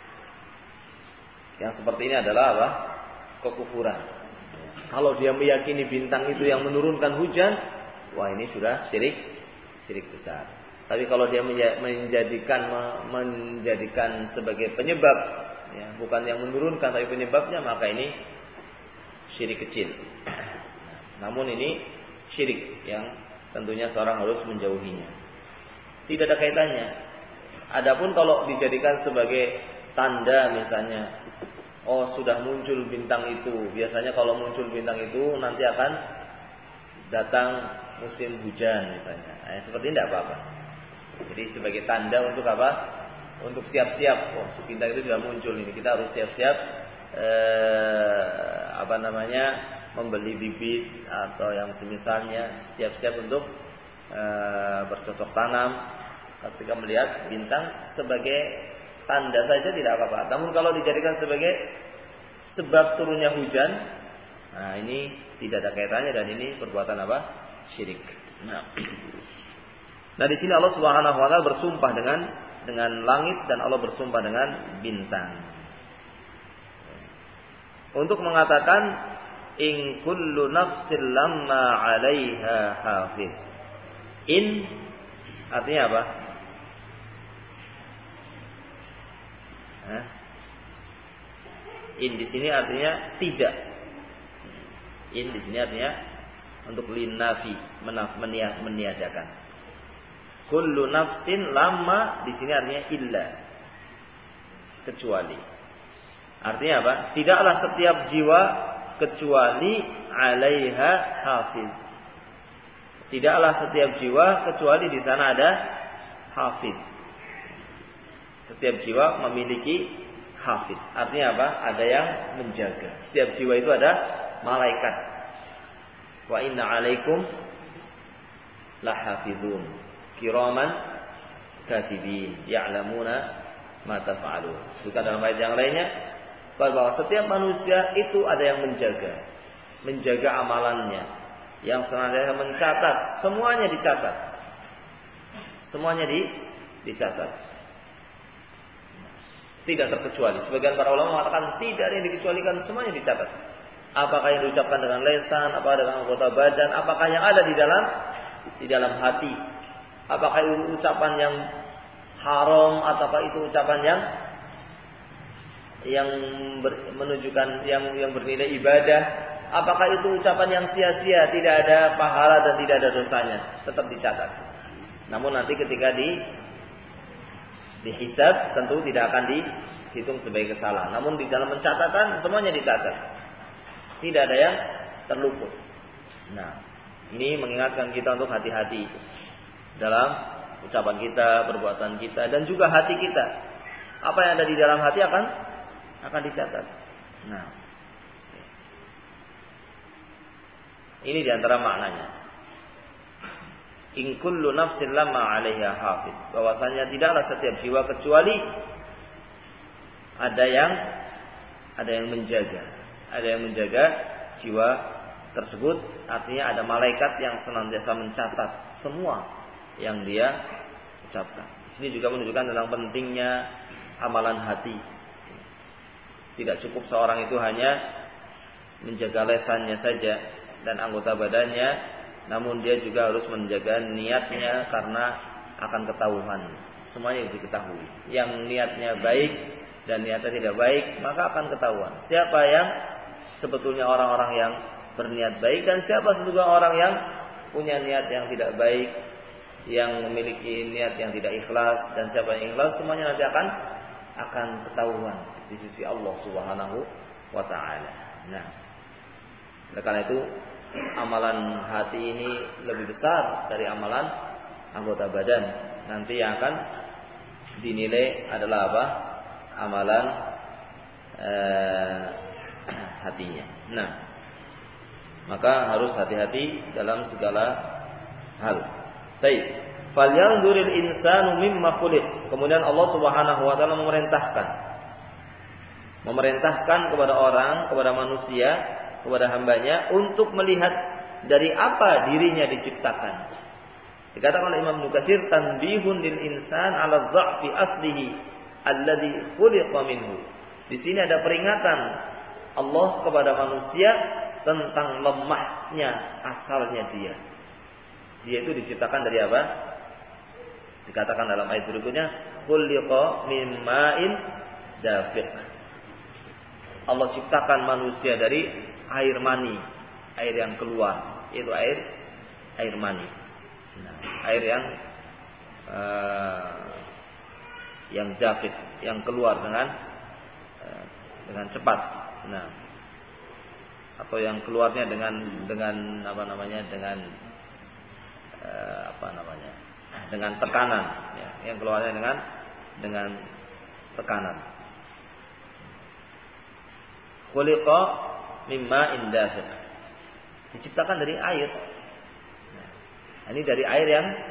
yang seperti ini adalah apa? Kekufuran. Kalau dia meyakini bintang itu yang menurunkan hujan, wah ini sudah syirik besar. Tapi kalau dia menjadikan sebagai penyebab, ya, bukan yang menurunkan tapi penyebabnya, maka ini syirik kecil. Namun ini syirik yang tentunya seorang harus menjauhinya. Tidak ada kaitannya. Adapun kalau dijadikan sebagai tanda misalnya, oh sudah muncul bintang itu. Biasanya kalau muncul bintang itu nanti akan datang musim hujan misalnya. Nah, seperti ini tidak apa-apa. Jadi sebagai tanda untuk apa? Untuk siap-siap. Oh, bintang itu sudah muncul ini. Kita harus siap-siap membeli bibit atau yang semisalnya, siap-siap untuk bercocok tanam. Ketika melihat bintang sebagai tanda saja tidak apa-apa. Namun kalau dijadikan sebagai sebab turunnya hujan, nah ini tidak ada kaitannya dan ini perbuatan apa? Syirik. Nah di sini Allah Subhanahu wa taala bersumpah dengan langit dan Allah bersumpah dengan bintang. Untuk mengatakan in kullu nafsin lamma 'alaiha hafiz. In artinya apa? In di sini artinya tidak. In di sini artinya untuk linnafi, meniadakan. Kullu nafsin lamma di sini artinya illa, kecuali. Artinya apa? Tidaklah setiap jiwa kecuali 'alaiha hafiz. Tidaklah setiap jiwa kecuali di sana ada hafiz. Setiap jiwa memiliki hafiz. Artinya apa? Ada yang menjaga. Setiap jiwa itu ada malaikat. Wa inna 'alaikum lahafizun kiraman katibin ya'lamuna ma taf'alun. Bukan dalam ayat yang lainnya bahwa setiap manusia itu ada yang menjaga amalannya, yang senantiasa mencatat, semuanya dicatat. Semuanya dicatat. Tidak terkecuali. Sebagian para ulama mengatakan tidak ada yang dikecualikan, semuanya dicatat. Apakah yang diucapkan dengan lisan, apakah dengan anggota badan, apakah yang ada di dalam hati. Apakah itu ucapan yang haram ataukah itu ucapan yang menunjukkan yang bernilai ibadah? Apakah itu ucapan yang sia-sia, tidak ada pahala dan tidak ada dosanya? Tetap dicatat. Namun nanti ketika dihisab tentu tidak akan dihitung sebagai kesalahan. Namun di dalam pencatatan semuanya dicatat. Tidak ada yang terluput. Nah, ini mengingatkan kita untuk hati-hati dalam ucapan kita, perbuatan kita, dan juga hati kita. Apa yang ada di dalam hati akan dicatat. Nah, ini diantara maknanya. In kullu nafsin lamma 'alaiha hafiz. Bahwasanya tidaklah setiap jiwa kecuali ada yang menjaga. Ada yang menjaga jiwa tersebut, artinya ada malaikat yang senantiasa mencatat semua yang dia ucapkan. Di sini juga menunjukkan tentang pentingnya amalan hati. Tidak cukup seorang itu hanya menjaga lesannya saja dan anggota badannya, namun dia juga harus menjaga niatnya karena akan ketahuan. Semuanya diketahui. Yang niatnya baik dan niatnya tidak baik, maka akan ketahuan. Siapa yang sebetulnya orang-orang yang berniat baik dan siapa sesungguhnya orang yang punya niat yang tidak baik, yang memiliki niat yang tidak ikhlas, dan siapa yang ikhlas, semuanya nanti akan ketahuan di sisi Allah Subhanahu wa taala. Nah, oleh karena itu amalan hati ini lebih besar dari amalan anggota badan. Nanti yang akan dinilai adalah apa? Amalan hatinya. Nah, maka harus hati-hati dalam segala hal. Baik. Falyanzuril insanu mimma khuliq. Kemudian Allah Subhanahu wa taala memerintahkan kepada orang, kepada manusia, kepada hambanya untuk melihat dari apa dirinya diciptakan. Dikatakan oleh Imam Nukatsir, tanbihun lil insan ala dha'fi aslihi alladhi khuliqa minhu. Di sini ada peringatan Allah kepada manusia tentang lemahnya asalnya dia. Dia itu diciptakan dari apa? Dikatakan dalam ayat berikutnya, khuliqa min ma'in dafiq. Allah ciptakan manusia dari air mani, air yang keluar, yaitu air mani. Nah, air yang dafiq, yang keluar dengan cepat. Nah, atau yang keluarnya dengan tekanan, ya, yang keluarnya dengan tekanan. Khuliqa mimma indafiq, diciptakan dari air. Nah, ini dari air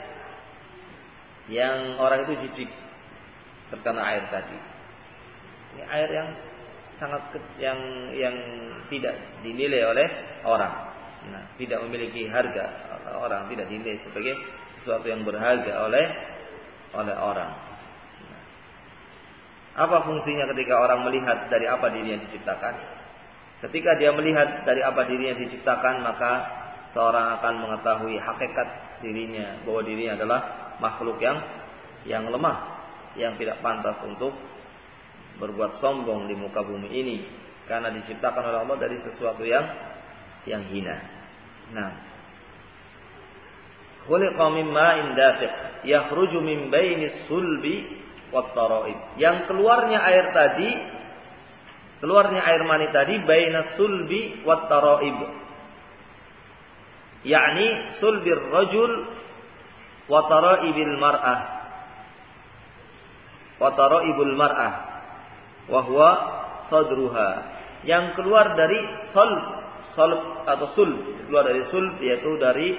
yang orang itu jijik terkena air tadi. Ini air yang sangat yang tidak dinilai oleh orang. Nah, tidak memiliki harga orang, tidak dinilai sebagai sesuatu yang berharga oleh orang. Nah, apa fungsinya ketika orang melihat dari apa dirinya diciptakan? Ketika dia melihat dari apa dirinya diciptakan, maka seorang akan mengetahui hakikat dirinya, bahwa dirinya adalah makhluk yang lemah, yang tidak pantas untuk berbuat sombong di muka bumi ini, karena diciptakan oleh Allah dari sesuatu yang hina. Nah, khuliqa min ma'in dafiq yakhruju min bainis sulbi wat tara'ib. Yang keluarnya air mani tadi bainas sulbi wat tara'ib, yakni sulbir rajul wa tara'ibil mar'ah wa tara'ibul mar'ah wa huwa sadruha. Yang keluar dari salb atau sulb, keluar dari sulb yaitu dari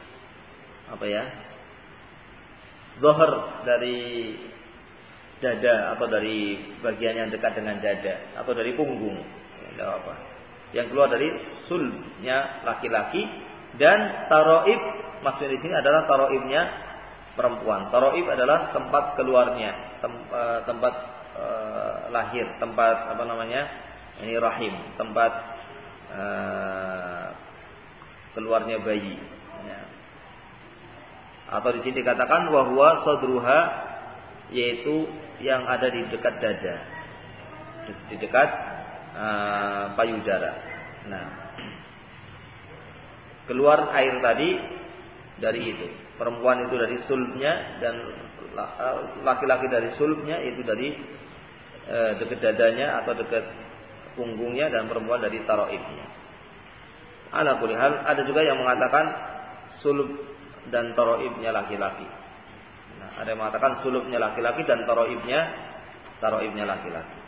zahar, dari dada atau dari bagian yang dekat dengan dada atau dari punggung. Yang keluar dari sulbnya laki-laki, dan taraib maksudnya di sini adalah taraibnya perempuan. Taraib adalah tempat keluarnya, tempat lahir, tempat ini rahim, tempat keluarnya bayi. Ya. Atau di sini dikatakan wahwa sadruha, yaitu yang ada di dekat dada, di dekat payudara. Nah, keluar air tadi dari itu. Perempuan itu dari sulbnya dan laki-laki dari sulbnya, itu dari dekat dadanya atau dekat punggungnya, dan perempuan dari taraibnya. Ala kulli hal, ada juga yang mengatakan sulb dan taraibnya laki-laki. Nah, ada yang mengatakan sulbnya laki-laki dan taraibnya laki-laki.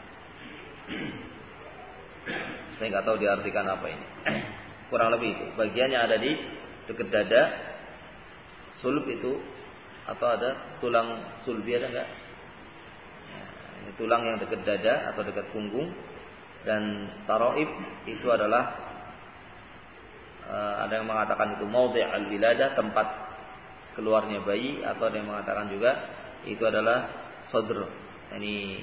Saya nggak tahu diartikan apa ini. Kurang lebih itu. Bagiannya ada di dekat dada, sulb itu, atau ada tulang sulbi, ada enggak? Ini tulang yang dekat dada atau dekat punggung. Dan taraib itu adalah ada yang mengatakan itu maudhi' al-wiladah, tempat keluarnya bayi, atau ada yang mengatakan juga itu adalah sadr. Ini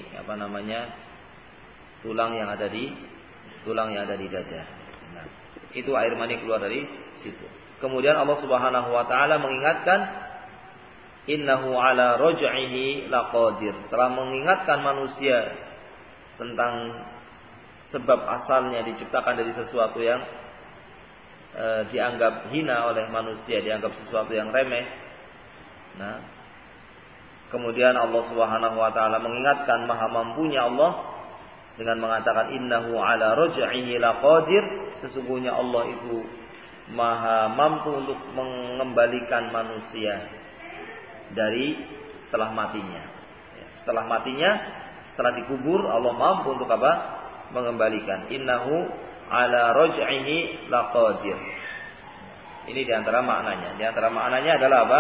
tulang yang ada di dada. Nah, itu air mani keluar dari situ. Kemudian Allah Subhanahu wa taala mengingatkan innahu ala raj'ihi laqadir. Setelah mengingatkan manusia tentang sebab asalnya diciptakan dari sesuatu yang dianggap hina oleh manusia, dianggap sesuatu yang remeh. Nah, kemudian Allah Subhanahu wa taala mengingatkan maha mampunya Allah dengan mengatakan innahu ala raj'ihi laqadir, sesungguhnya Allah itu maha mampu untuk mengembalikan manusia dari setelah matinya. Setelah matinya, setelah dikubur, Allah mampu untuk apa? Mengembalikan. Innahu ala raj'ihi laqadir. Ini diantara maknanya. Diantara maknanya adalah apa?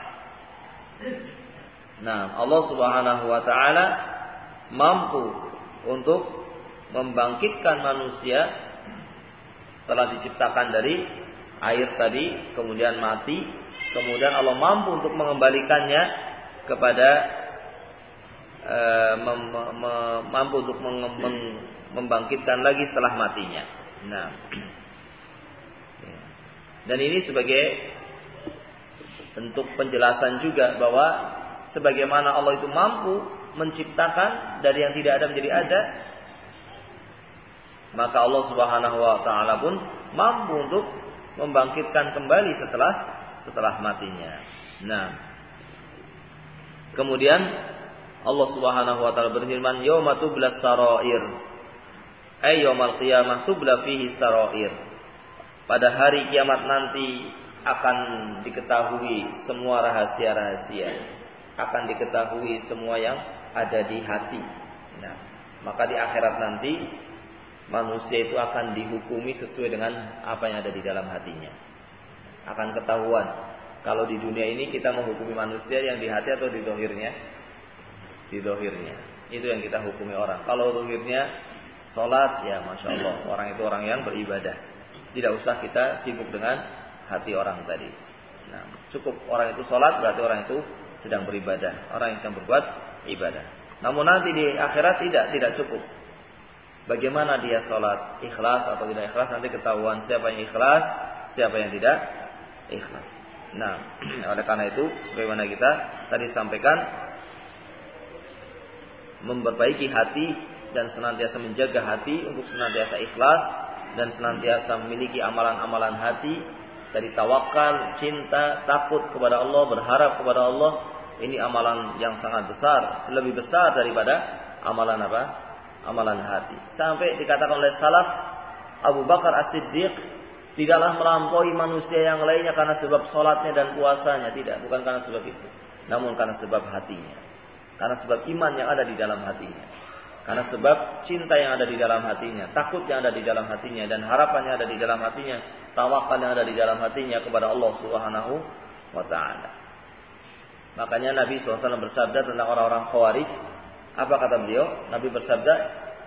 Nah, Allah Subhanahu wa taala mampu untuk membangkitkan manusia setelah diciptakan dari air tadi, kemudian mati, kemudian Allah mampu untuk mengembalikannya kepada mampu untuk membangkitkan lagi setelah matinya. Nah, dan ini sebagai bentuk penjelasan juga bahwa sebagaimana Allah itu mampu menciptakan dari yang tidak ada menjadi ada, maka Allah Subhanahu wa taala pun mampu untuk membangkitkan kembali setelah matinya. Nah, kemudian Allah Subhanahu wa taala berfirman, "Yauma tublas sarair." Ay yaumul qiyamah tubla fihi sarair. Pada hari kiamat nanti akan diketahui semua rahasia-rahasia. Akan diketahui semua yang ada di hati. Nah, maka di akhirat nanti manusia itu akan dihukumi sesuai dengan apa yang ada di dalam hatinya. Akan ketahuan. Kalau di dunia ini kita menghukumi manusia yang di hati atau di dohirnya? Di dohirnya. Itu yang kita hukumi orang. Kalau dohirnya sholat, ya Masya Allah, orang itu orang yang beribadah. Tidak usah kita sibuk dengan hati orang tadi. Nah, cukup orang itu sholat, berarti orang itu sedang beribadah. Orang yang sedang berbuat ibadah. Namun nanti di akhirat tidak cukup. Bagaimana dia sholat, ikhlas atau tidak ikhlas, nanti ketahuan siapa yang ikhlas, siapa yang tidak ikhlas. Nah, oleh karena itu, sebagaimana kita tadi sampaikan, memperbaiki hati dan senantiasa menjaga hati untuk senantiasa ikhlas dan senantiasa memiliki amalan-amalan hati dari tawakal, cinta, takut kepada Allah, berharap kepada Allah. Ini amalan yang sangat besar, lebih besar daripada amalan apa? Amalan hati. Sampai dikatakan oleh salaf, Abu Bakar As-Siddiq tidaklah melampaui manusia yang lainnya karena sebab sholatnya dan puasanya, tidak, bukan karena sebab itu, namun karena sebab hatinya, karena sebab iman yang ada di dalam hatinya, karena sebab cinta yang ada di dalam hatinya, takut yang ada di dalam hatinya, dan harapan yang ada di dalam hatinya, tawakal yang ada di dalam hatinya kepada Allah Subhanahu wa ta'ala. Makanya Nabi SAW bersabda tentang orang-orang Khawarij. Apa kata beliau? Nabi bersabda,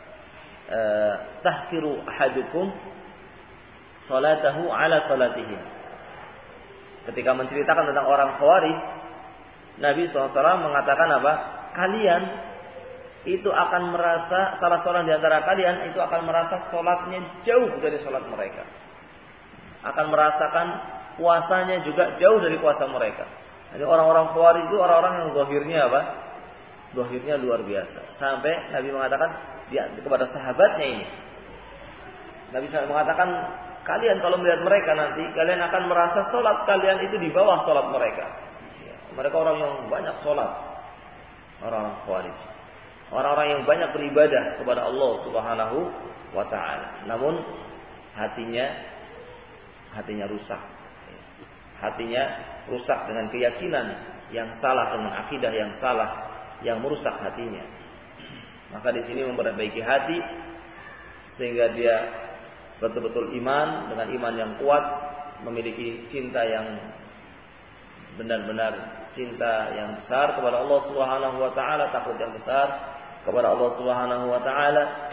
tahkiru ahadukum salatahu ala salatihi. Ketika menceritakan tentang orang Khawarij, Nabi SAW mengatakan apa? Kalian itu akan merasa, salah seorang di antara kalian itu akan merasa sholatnya jauh dari sholat mereka. Akan merasakan puasanya juga jauh dari puasa mereka. Jadi orang-orang Khawarij itu orang-orang yang zahirnya apa? Zahirnya luar biasa. Sampai Nabi mengatakan kepada sahabatnya ini. Nabi SAW mengatakan, kalian kalau melihat mereka nanti, kalian akan merasa sholat kalian itu di bawah sholat mereka. Mereka orang yang banyak sholat. Orang-orang Khawarij. Orang-orang yang banyak beribadah kepada Allah Subhanahu wa ta'ala. Namun hatinya rusak. Hatinya rusak dengan keyakinan yang salah, dengan akidah yang salah, yang merusak hatinya. Maka di sini memperbaiki hati sehingga dia betul-betul iman, dengan iman yang kuat, memiliki cinta yang benar-benar cinta yang besar kepada Allah Subhanahu wa taala, takut yang besar kepada Allah Subhanahu wa taala,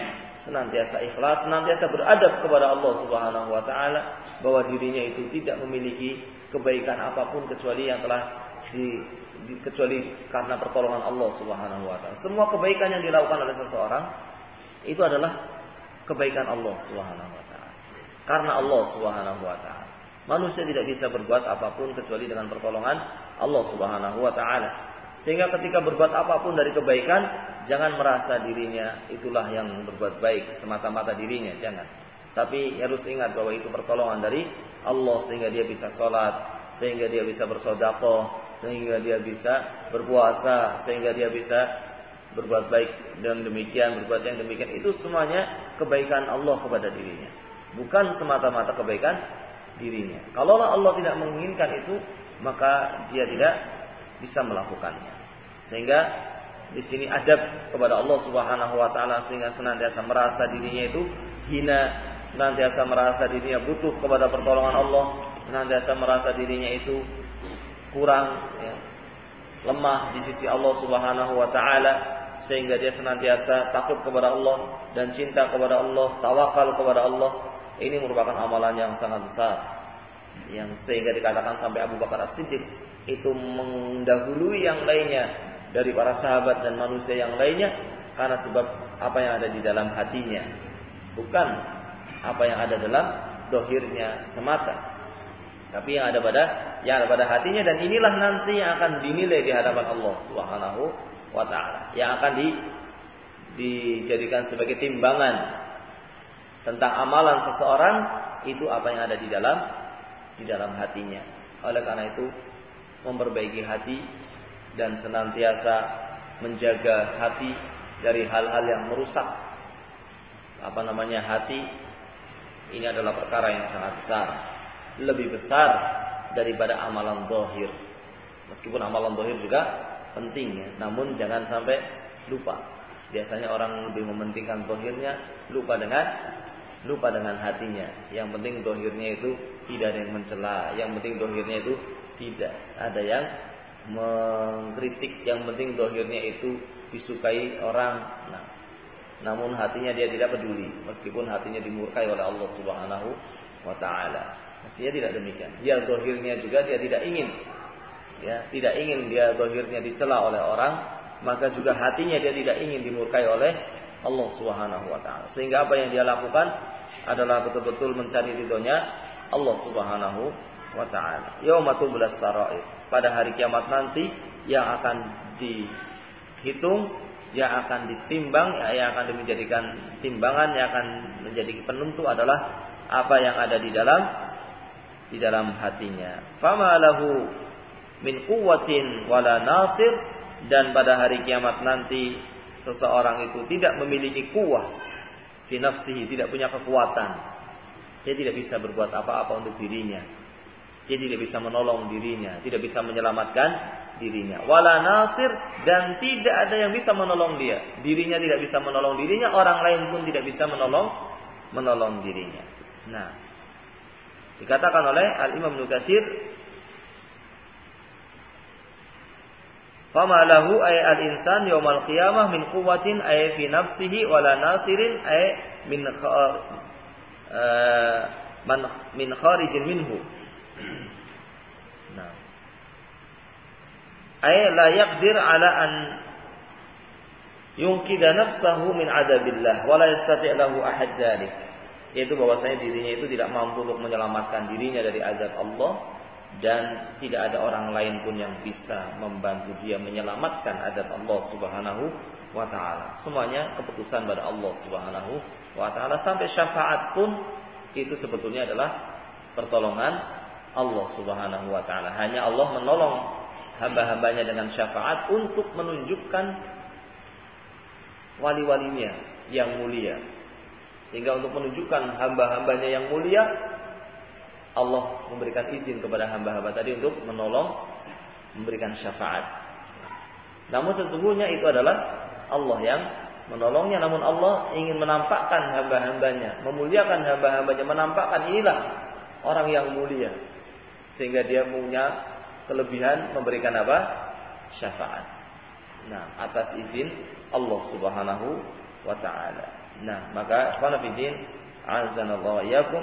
senantiasa ikhlas, senantiasa beradab kepada Allah Subhanahu wa taala, bahwa dirinya itu tidak memiliki kebaikan apapun kecuali yang telah kecuali karena pertolongan Allah Subhanahu wa taala. Semua kebaikan yang dilakukan oleh seseorang itu adalah kebaikan Allah Subhanahu wa taala. Karena Allah Subhanahu wa taala. Manusia tidak bisa berbuat apapun kecuali dengan pertolongan Allah Subhanahu wa taala. Sehingga ketika berbuat apapun dari kebaikan, jangan merasa dirinya itulah yang berbuat baik semata-mata dirinya, jangan. Tapi harus ingat bahwa itu pertolongan dari Allah sehingga dia bisa sholat, sehingga dia bisa bersedekah, sehingga dia bisa berpuasa, sehingga dia bisa berbuat baik dan demikian, berbuat yang demikian. Itu semuanya kebaikan Allah kepada dirinya, bukan semata-mata kebaikan dirinya. Kalau Allah tidak menginginkan itu, maka dia tidak bisa melakukannya. Sehingga di sini adab kepada Allah Subhanahu wa taala, sehingga senantiasa merasa dirinya itu hina, senantiasa merasa dirinya butuh kepada pertolongan Allah, senantiasa merasa dirinya itu kurang, ya, lemah di sisi Allah Subhanahu wa taala, sehingga dia senantiasa takut kepada Allah dan cinta kepada Allah, tawakal kepada Allah. Ini merupakan amalan yang sangat besar, yang sehingga dikatakan sampai Abu Bakar As-Siddiq itu mendahului yang lainnya dari para sahabat dan manusia yang lainnya, karena sebab apa yang ada di dalam hatinya, bukan apa yang ada dalam dohirnya semata, tapi yang ada pada hatinya. Dan inilah nanti yang akan dinilai di hadapan Allah Subhanahu wa taala, yang akan dijadikan sebagai timbangan tentang amalan seseorang itu apa yang ada di dalam hatinya. Oleh karena itu, memperbaiki hati dan senantiasa menjaga hati dari hal-hal yang merusak hati. Ini adalah perkara yang sangat besar, lebih besar daripada amalan zahir. Meskipun amalan zahir juga penting, ya, namun jangan sampai lupa. Biasanya orang lebih mementingkan zahirnya, lupa dengan hatinya. Yang penting zahirnya itu tidak ada yang mencela, yang penting zahirnya itu tidak ada yang mengkritik, yang penting zahirnya itu disukai orang. Namun hatinya dia tidak peduli, meskipun hatinya dimurkai oleh Allah Subhanahu wa taala. Mestinya tidak demikian. Dia zahirnya juga dia tidak ingin, ya, tidak ingin dia zahirnya dicela oleh orang, maka juga hatinya dia tidak ingin dimurkai oleh Allah Subhanahu wa taala. Sehingga apa yang dia lakukan adalah betul-betul mencari ridhonya Allah Subhanahu wa taala. Yaumatu bilas sarair, pada hari kiamat nanti yang akan dihitung, yang akan ditimbang, yang akan dijadikan timbangan, yang akan menjadi penentu adalah apa yang ada di dalam hatinya. Fama lahu min quwwatin wala nasir, dan pada hari kiamat nanti seseorang itu tidak memiliki kuwah fi nafsihi, tidak punya kekuatan. Dia tidak bisa berbuat apa-apa untuk dirinya. Dia tidak bisa menolong dirinya, tidak bisa menyelamatkan dirinya. Wala nasir, dan tidak ada yang bisa menolong dia. Dirinya tidak bisa menolong dirinya, orang lain pun tidak bisa menolong dirinya. Nah, dikatakan oleh Al-Imam Ibnu Katsir, fama lahu ay al-insan yaumal qiyamah min quwwatin ay fi nafsihi wala nasirin ay min kharijin minhu. Nah, ay la yaqdir ala an yunqidha nafsahu min adabillah wa la yastati' lahu ahad dzalik. Yaitu bahwasanya dirinya itu tidak mampu untuk menyelamatkan dirinya dari azab Allah, dan tidak ada orang lain pun yang bisa membantu dia menyelamatkan azab Allah Subhanahu wa taala. Semuanya keputusan pada Allah Subhanahu wa taala, sampai syafaat pun itu sebetulnya adalah pertolongan Allah Subhanahu wa taala. Hanya Allah menolong hamba-hambanya dengan syafaat untuk menunjukkan wali-walinya yang mulia. Sehingga untuk menunjukkan hamba-hambanya yang mulia, Allah memberikan izin kepada hamba-hamba tadi untuk menolong, memberikan syafaat. Namun sesungguhnya itu adalah Allah yang menolongnya. Namun Allah ingin menampakkan hamba-hambanya, memuliakan hamba-hambanya, menampakkan inilah orang yang mulia, sehingga dia punya kelebihan memberikan apa? Syafaat. Nah, atas izin Allah Subhanahu wa taala. Nah, maka ikhwan fillah azanallahu iyyakum,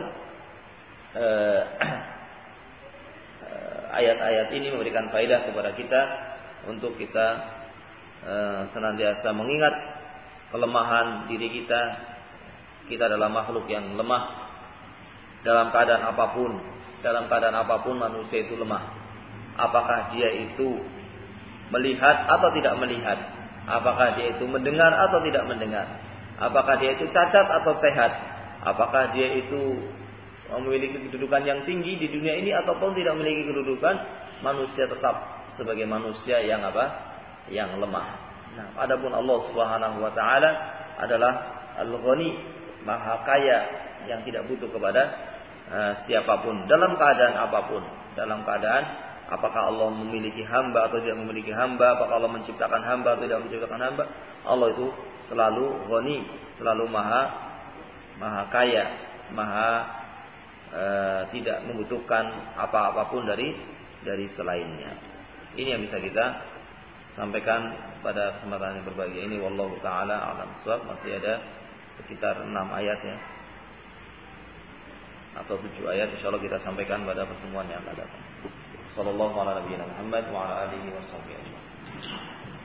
ayat-ayat ini memberikan faedah kepada kita untuk kita senantiasa mengingat kelemahan diri kita. Kita adalah makhluk yang lemah dalam keadaan apapun. Dalam keadaan apapun manusia itu lemah. Apakah dia itu melihat atau tidak melihat? Apakah dia itu mendengar atau tidak mendengar? Apakah dia itu cacat atau sehat? Apakah dia itu memiliki kedudukan yang tinggi di dunia ini ataupun tidak memiliki kedudukan? Manusia tetap sebagai manusia yang apa? Yang lemah. Nah, adapun Allah Subhanahu wa taala adalah Al-Ghani, Maha Kaya yang tidak butuh kepada siapapun dalam keadaan apapun. Dalam keadaan apakah Allah memiliki hamba atau tidak memiliki hamba, apakah Allah menciptakan hamba atau tidak menciptakan hamba, Allah itu selalu Ghani, selalu Maha Kaya, Maha tidak membutuhkan apa-apapun dari selainnya. Ini yang bisa kita sampaikan pada kesempatan yang berbahagia ini. Wallahu taala a'lam bishawab. Masih ada sekitar 6 ayat ya, atau 7 ayat, insyaallah kita sampaikan pada pertemuan yang akan datang. Sallallahu ala nabiyina Muhammad wa ala alihi wasallam.